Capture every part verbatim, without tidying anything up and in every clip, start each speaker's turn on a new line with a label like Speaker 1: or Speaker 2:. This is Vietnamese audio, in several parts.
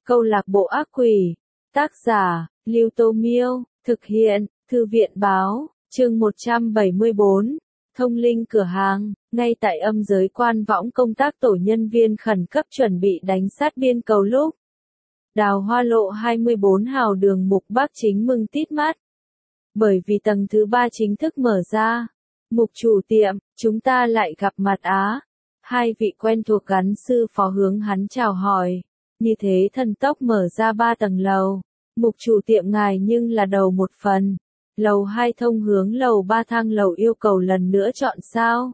Speaker 1: Câu lạc bộ ác quỷ. Tác giả, Lưu Tô Miêu. Thực hiện, Thư viện Báo. Chương một trăm bảy mươi bốn. Thông linh cửa hàng. Ngay tại âm giới Quan Võng, công tác tổ nhân viên khẩn cấp chuẩn bị đánh sát biên cầu lúc Đào Hoa Lộ hai mươi bốn hào đường Mục Bắc chính mừng tít mắt. Bởi vì tầng thứ ba chính thức mở ra. Mục chủ tiệm, chúng ta lại gặp mặt á. Hai vị quen thuộc gắn sư phó hướng hắn chào hỏi. Như thế thần tốc mở ra ba tầng lầu. Mục chủ tiệm ngài nhưng là đầu một phần. Lầu hai thông hướng lầu ba thang lầu yêu cầu lần nữa chọn sao.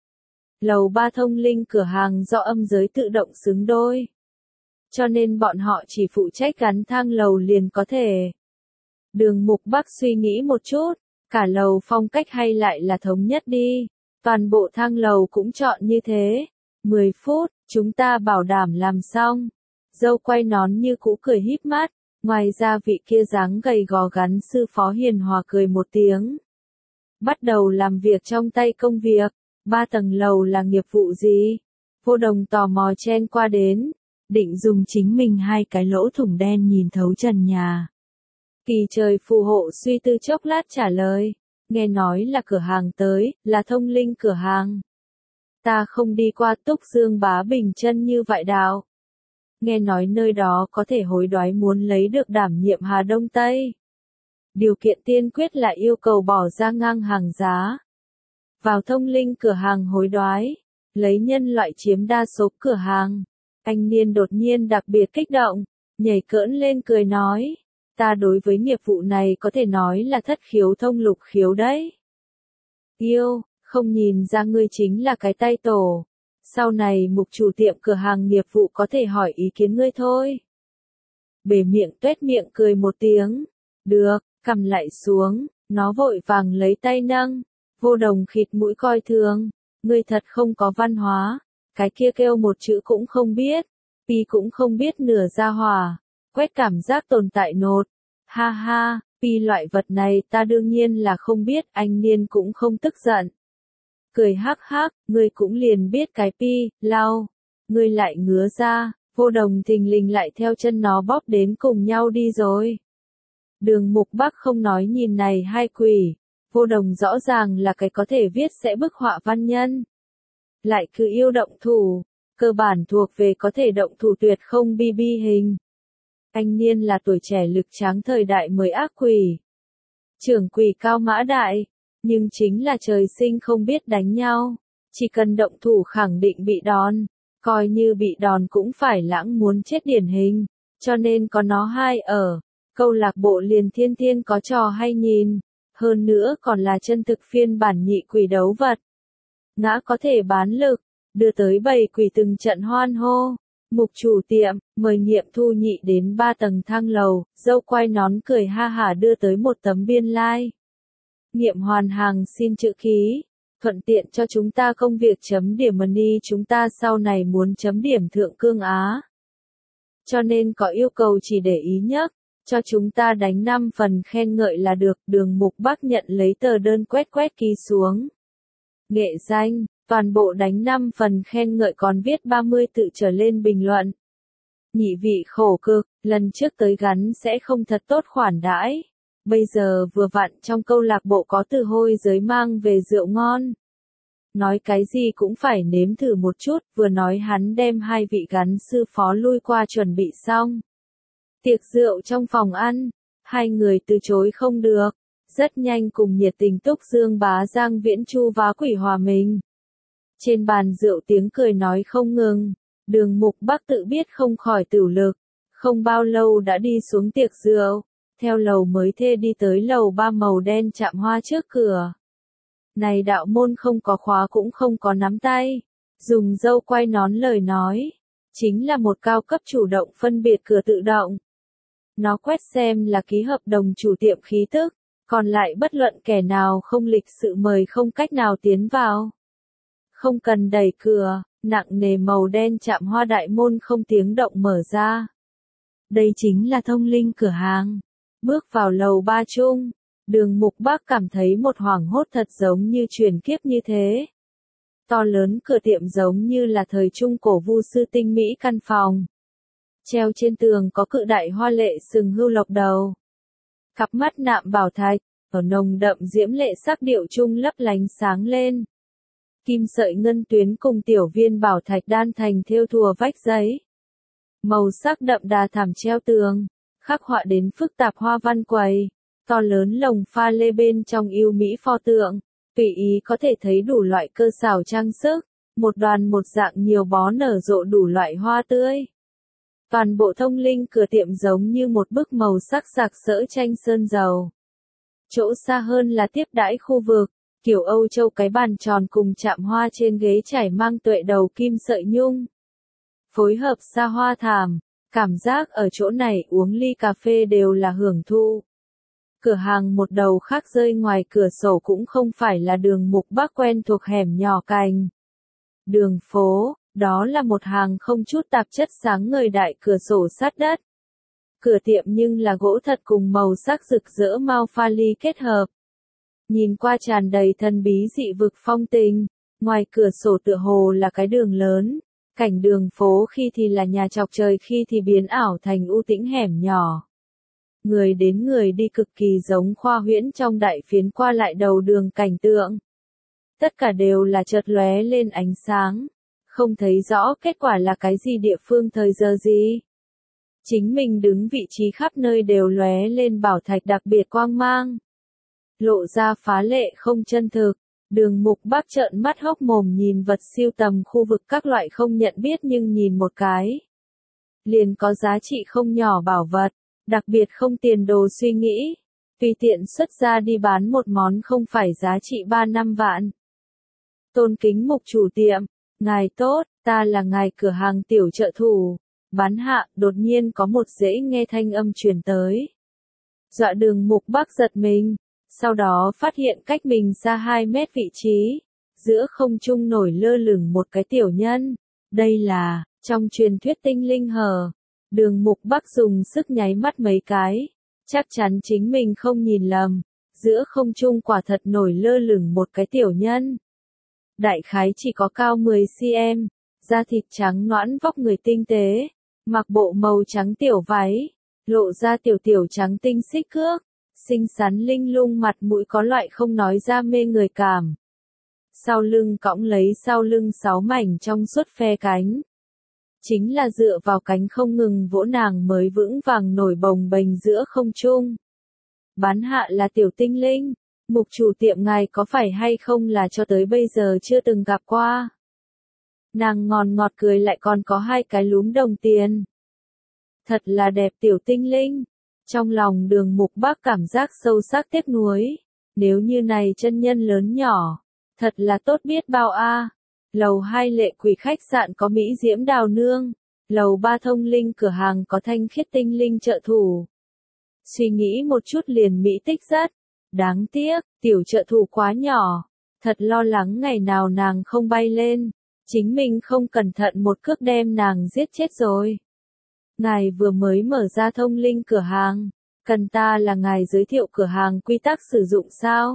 Speaker 1: Lầu ba thông linh cửa hàng do âm giới tự động xứng đôi. Cho nên bọn họ chỉ phụ trách gắn thang lầu liền có thể. Đường Mục Bắc suy nghĩ một chút, cả lầu phong cách hay lại là thống nhất đi. Toàn bộ thang lầu cũng chọn như thế. mười phút, chúng ta bảo đảm làm xong. Dâu quay nón như cũ cười híp mắt. Ngoài ra vị kia dáng gầy gò gắn sư phó hiền hòa cười một tiếng. Bắt đầu làm việc trong tay công việc. Ba tầng lầu là nghiệp vụ gì? Vô Đồng tò mò chen qua đến. Định dùng chính mình hai cái lỗ thủng đen nhìn thấu trần nhà. Kỳ trời phù hộ suy tư chốc lát trả lời. Nghe nói là cửa hàng tới, là thông linh cửa hàng. Ta không đi qua Túc Dương Bá Bình chân như vậy đạo. Nghe nói nơi đó có thể hối đoái muốn lấy được đảm nhiệm Hà Đông Tây. Điều kiện tiên quyết là yêu cầu bỏ ra ngang hàng giá. Vào thông linh cửa hàng hối đoái, lấy nhân loại chiếm đa số cửa hàng. Anh Niên đột nhiên đặc biệt kích động, nhảy cỡn lên cười nói. Ta đối với nghiệp vụ này có thể nói là thất khiếu thông lục khiếu đấy. Yêu, không nhìn ra ngươi chính là cái tay tổ. Sau này mục chủ tiệm cửa hàng nghiệp vụ có thể hỏi ý kiến ngươi thôi. Bể miệng tuét miệng cười một tiếng. Được, cầm lại xuống, nó vội vàng lấy tay nâng. Vô Đồng khịt mũi coi thường. Ngươi thật không có văn hóa. Cái kia kêu một chữ cũng không biết. Pi cũng không biết nửa ra hòa. Quét cảm giác tồn tại nột. Ha ha, pi loại vật này ta đương nhiên là không biết, anh Niên cũng không tức giận. Cười hắc hắc, ngươi cũng liền biết cái pi, lau. Ngươi lại ngứa ra, Vô Đồng thình lình lại theo chân nó bóp đến cùng nhau đi rồi. Đường Mục Bắc không nói nhìn này hai quỷ. Vô Đồng rõ ràng là cái có thể viết sẽ bức họa văn nhân. Lại cứ yêu động thủ, cơ bản thuộc về có thể động thủ tuyệt không bi bi hình. Anh Niên là tuổi trẻ lực tráng thời đại mới ác quỷ. Trưởng quỷ cao mã đại, nhưng chính là trời sinh không biết đánh nhau. Chỉ cần động thủ khẳng định bị đòn, coi như bị đòn cũng phải lãng muốn chết điển hình. Cho nên có nó hai ở, câu lạc bộ liền thiên thiên có trò hay nhìn. Hơn nữa còn là chân thực phiên bản nhị quỷ đấu vật. Ngã có thể bán lực, đưa tới bầy quỷ từng trận hoan hô. Mục chủ tiệm, mời nghiệm thu nhị đến ba tầng thang lầu, dâu quay nón cười ha hả đưa tới một tấm biên lai. Like. Nghiệm hoàn hàng xin chữ ký, thuận tiện cho chúng ta công việc chấm điểm money chúng ta sau này muốn chấm điểm thượng cương Á. Cho nên có yêu cầu chỉ để ý nhất, cho chúng ta đánh năm phần khen ngợi là được. Đường Mục Bắc nhận lấy tờ đơn quét quét ký xuống. Nghệ danh. Toàn bộ đánh năm phần khen ngợi còn viết ba mươi tự trở lên bình luận. Nhị vị khổ cực, lần trước tới gắn sẽ không thật tốt khoản đãi. Bây giờ vừa vặn trong câu lạc bộ có từ hôi giới mang về rượu ngon. Nói cái gì cũng phải nếm thử một chút, vừa nói hắn đem hai vị gắn sư phó lui qua chuẩn bị xong. Tiệc rượu trong phòng ăn, hai người từ chối không được. Rất nhanh cùng nhiệt tình Túc Dương Bá Giang Viễn Chu vá quỷ hòa mình. Trên bàn rượu tiếng cười nói không ngừng, đường Mục Bắc tự biết không khỏi tửu lực, không bao lâu đã đi xuống tiệc rượu, theo lầu mới thê đi tới lầu ba màu đen chạm hoa trước cửa. Này đạo môn không có khóa cũng không có nắm tay, dùng dâu quay nón lời nói, chính là một cao cấp chủ động phân biệt cửa tự động. Nó quét xem là ký hợp đồng chủ tiệm khí tức, còn lại bất luận kẻ nào không lịch sự mời không cách nào tiến vào. Không cần đẩy cửa, nặng nề màu đen chạm hoa đại môn không tiếng động mở ra. Đây chính là thông linh cửa hàng. Bước vào lầu ba chung, đường Mục Bắc cảm thấy một hoảng hốt thật giống như truyền kiếp như thế. To lớn cửa tiệm giống như là thời trung cổ vu sư tinh mỹ căn phòng. Treo trên tường có cự đại hoa lệ sừng hưu lộc đầu. Cặp mắt nạm bảo thạch, ở nồng đậm diễm lệ sắc điệu chung lấp lánh sáng lên. Kim sợi ngân tuyến cùng tiểu viên bảo thạch đan thành thêu thùa vách giấy. Màu sắc đậm đà thảm treo tường, khắc họa đến phức tạp hoa văn quầy, to lớn lồng pha lê bên trong yêu mỹ pho tượng, tùy ý có thể thấy đủ loại cơ xảo trang sức, một đoàn một dạng nhiều bó nở rộ đủ loại hoa tươi. Toàn bộ thông linh cửa tiệm giống như một bức màu sắc sặc sỡ tranh sơn dầu. Chỗ xa hơn là tiếp đãi khu vực, kiểu Âu Châu cái bàn tròn cùng chạm hoa trên ghế trải mang tuệ đầu kim sợi nhung. Phối hợp xa hoa thảm, cảm giác ở chỗ này uống ly cà phê đều là hưởng thụ. Cửa hàng một đầu khác rơi ngoài cửa sổ cũng không phải là đường Mục Bắc quen thuộc hẻm nhỏ cành. Đường phố, đó là một hàng không chút tạp chất sáng ngời đại cửa sổ sát đất. Cửa tiệm nhưng là gỗ thật cùng màu sắc rực rỡ mau pha ly kết hợp. Nhìn qua tràn đầy thần bí dị vực phong tình, ngoài cửa sổ tựa hồ là cái đường lớn, cảnh đường phố khi thì là nhà chọc trời khi thì biến ảo thành u tĩnh hẻm nhỏ. Người đến người đi cực kỳ giống khoa huyễn trong đại phiến qua lại đầu đường cảnh tượng. Tất cả đều là chợt lóe lên ánh sáng, không thấy rõ kết quả là cái gì địa phương thời giờ gì. Chính mình đứng vị trí khắp nơi đều lóe lên bảo thạch đặc biệt quang mang. Lộ ra phá lệ không chân thực, đường Mục Bắc trợn mắt hốc mồm nhìn vật siêu tầm khu vực các loại không nhận biết nhưng nhìn một cái. Liền có giá trị không nhỏ bảo vật, đặc biệt không tiền đồ suy nghĩ, tùy tiện xuất ra đi bán một món không phải giá trị ba năm vạn. Tôn kính Mục chủ tiệm, ngài tốt, ta là ngài cửa hàng tiểu trợ thủ. Bán hạ, đột nhiên có một dễ nghe thanh âm truyền tới. Dọa đường Mục Bắc giật mình, sau đó phát hiện cách mình xa hai mét vị trí, giữa không trung nổi lơ lửng một cái tiểu nhân. Đây là, trong truyền thuyết tinh linh hờ. Đường Mục Bắc dùng sức nháy mắt mấy cái, chắc chắn chính mình không nhìn lầm, giữa không trung quả thật nổi lơ lửng một cái tiểu nhân. Đại khái chỉ có cao mười xăng-ti-mét, da thịt trắng nõn vóc người tinh tế, mặc bộ màu trắng tiểu váy, lộ ra tiểu tiểu trắng tinh xích cước, xinh xắn linh lung mặt mũi có loại không nói ra mê người cảm. Sau lưng cõng lấy sau lưng sáu mảnh trong suốt phe cánh. Chính là dựa vào cánh không ngừng vỗ nàng mới vững vàng nổi bồng bềnh giữa không trung. Bán hạ là tiểu tinh linh, Mục chủ tiệm ngài có phải hay không là cho tới bây giờ chưa từng gặp qua. Nàng ngòn ngọt cười lại còn có hai cái lúm đồng tiền. Thật là đẹp tiểu tinh linh. Trong lòng đường Mục Bắc cảm giác sâu sắc tiếc nuối. Nếu như này chân nhân lớn nhỏ, thật là tốt biết bao a. Lầu hai lệ quỷ khách sạn có mỹ diễm đào nương. Lầu ba thông linh cửa hàng có thanh khiết tinh linh trợ thủ. Suy nghĩ một chút liền mỹ tích rất. Đáng tiếc, tiểu trợ thủ quá nhỏ. Thật lo lắng ngày nào nàng không bay lên. Chính mình không cẩn thận một cước đem nàng giết chết rồi. Ngài vừa mới mở ra thông linh cửa hàng, cần ta là ngài giới thiệu cửa hàng quy tắc sử dụng sao?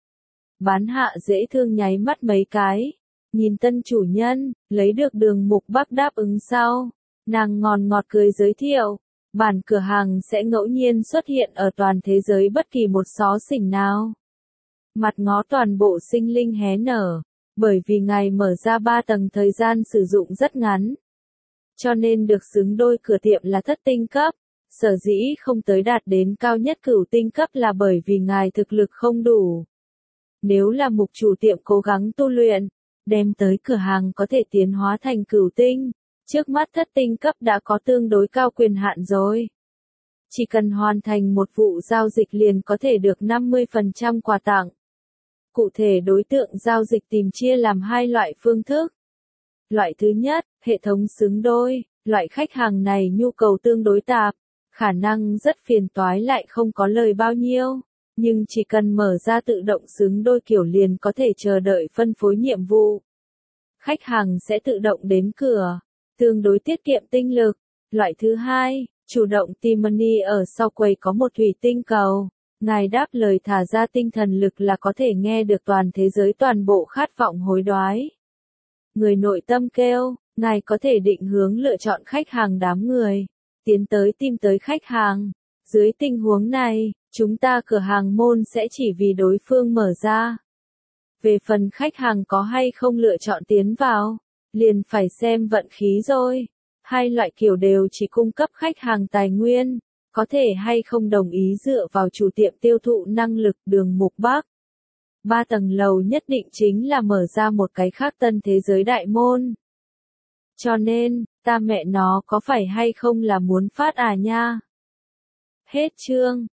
Speaker 1: Bán hạ dễ thương nháy mắt mấy cái, nhìn tân chủ nhân, lấy được đường Mục Bắc đáp ứng sao? Nàng ngòn ngọt cười giới thiệu, bản cửa hàng sẽ ngẫu nhiên xuất hiện ở toàn thế giới bất kỳ một xó xỉnh nào. Mặt ngó toàn bộ sinh linh hé nở. Bởi vì ngài mở ra ba tầng thời gian sử dụng rất ngắn. Cho nên được xứng đôi cửa tiệm là thất tinh cấp. Sở dĩ không tới đạt đến cao nhất cửu tinh cấp là bởi vì ngài thực lực không đủ. Nếu là Mục chủ tiệm cố gắng tu luyện, đem tới cửa hàng có thể tiến hóa thành cửu tinh. Trước mắt thất tinh cấp đã có tương đối cao quyền hạn rồi. Chỉ cần hoàn thành một vụ giao dịch liền có thể được năm mươi phần trăm quà tặng. Cụ thể đối tượng giao dịch tìm chia làm hai loại phương thức. Loại thứ nhất, hệ thống xứng đôi, loại khách hàng này nhu cầu tương đối tạp, khả năng rất phiền toái lại không có lời bao nhiêu, nhưng chỉ cần mở ra tự động xứng đôi kiểu liền có thể chờ đợi phân phối nhiệm vụ. Khách hàng sẽ tự động đến cửa, tương đối tiết kiệm tinh lực. Loại thứ hai, chủ động tìm money ở sau quầy có một thủy tinh cầu. Ngài đáp lời thả ra tinh thần lực là có thể nghe được toàn thế giới toàn bộ khát vọng hối đoái. Người nội tâm kêu, ngài có thể định hướng lựa chọn khách hàng đám người, tiến tới tìm tới khách hàng. Dưới tình huống này, chúng ta cửa hàng môn sẽ chỉ vì đối phương mở ra. Về phần khách hàng có hay không lựa chọn tiến vào, liền phải xem vận khí rồi. Hai loại kiểu đều chỉ cung cấp khách hàng tài nguyên, có thể hay không đồng ý dựa vào chủ tiệm tiêu thụ năng lực đường Mục Bắc. Ba tầng lầu nhất định chính là mở ra một cái khác tân thế giới đại môn. Cho nên, ta mẹ nó có phải hay không là muốn phát à nha. Hết chương.